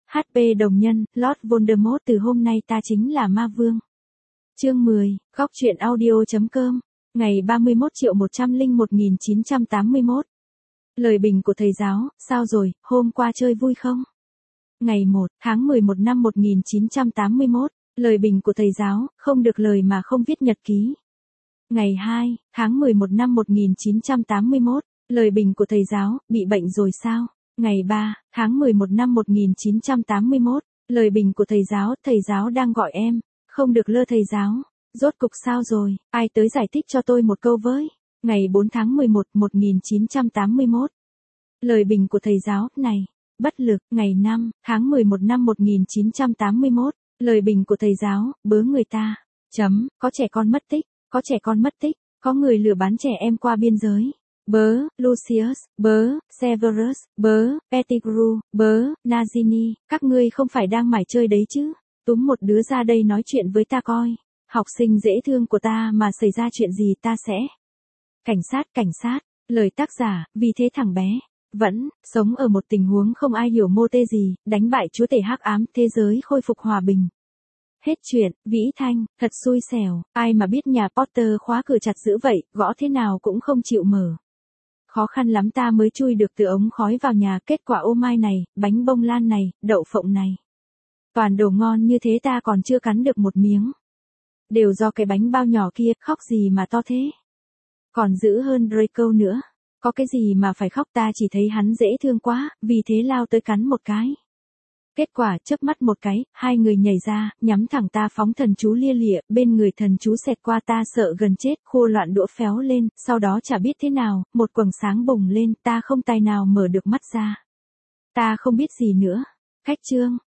HP đồng nhân, Lord Voldemort từ hôm nay ta chính là ma vương. Chương 10, góc truyện audio.com, ngày 31.101.981. Lời bình của thầy giáo, sao rồi, hôm qua chơi vui không? Ngày 1 tháng 11 năm 1981, lời bình của thầy giáo, không được lời mà không viết nhật ký. Ngày 2 tháng 11 năm 1981, lời bình của thầy giáo, bị bệnh rồi sao? Ngày 3 tháng 11 năm 1981, lời bình của thầy giáo đang gọi em, không được lơ thầy giáo. Rốt cục sao rồi, ai tới giải thích cho tôi một câu với. Ngày 4 tháng 11, 1981. Lời bình của thầy giáo, này, bất lực. Ngày 5 tháng 11 năm 1981. Lời bình của thầy giáo, bớ người ta. Có trẻ con mất tích, có trẻ con mất tích, có người lừa bán trẻ em qua biên giới. Bớ, Lucius, bớ, Severus, bớ, Pettigrew, bớ, Nazini, các ngươi không phải đang mải chơi đấy chứ. Túm một đứa ra đây nói chuyện với ta coi. Học sinh dễ thương của ta mà xảy ra chuyện gì ta sẽ. Cảnh sát, lời tác giả, vì thế thằng bé vẫn sống ở một tình huống không ai hiểu mô tê gì, đánh bại chúa tể hắc ám, thế giới khôi phục hòa bình. Hết chuyện, Vĩ Thanh, thật xui xẻo, ai mà biết nhà Potter khóa cửa chặt dữ vậy, gõ thế nào cũng không chịu mở. Khó khăn lắm ta mới chui được từ ống khói vào nhà, kết quả ô mai này, bánh bông lan này, đậu phộng này. Toàn đồ ngon như thế ta còn chưa cắn được một miếng. Đều do cái bánh bao nhỏ kia, khóc gì mà to thế. Còn dữ hơn Draco nữa. Có cái gì mà phải khóc, ta chỉ thấy hắn dễ thương quá, vì thế lao tới cắn một cái. Kết quả chớp mắt một cái, hai người nhảy ra, nhắm thẳng ta phóng thần chú lia lịa, bên người thần chú xẹt qua ta sợ gần chết, khô loạn đũa phéo lên, sau đó chả biết thế nào, một quầng sáng bùng lên, ta không tài nào mở được mắt ra. Ta không biết gì nữa. Khách trương,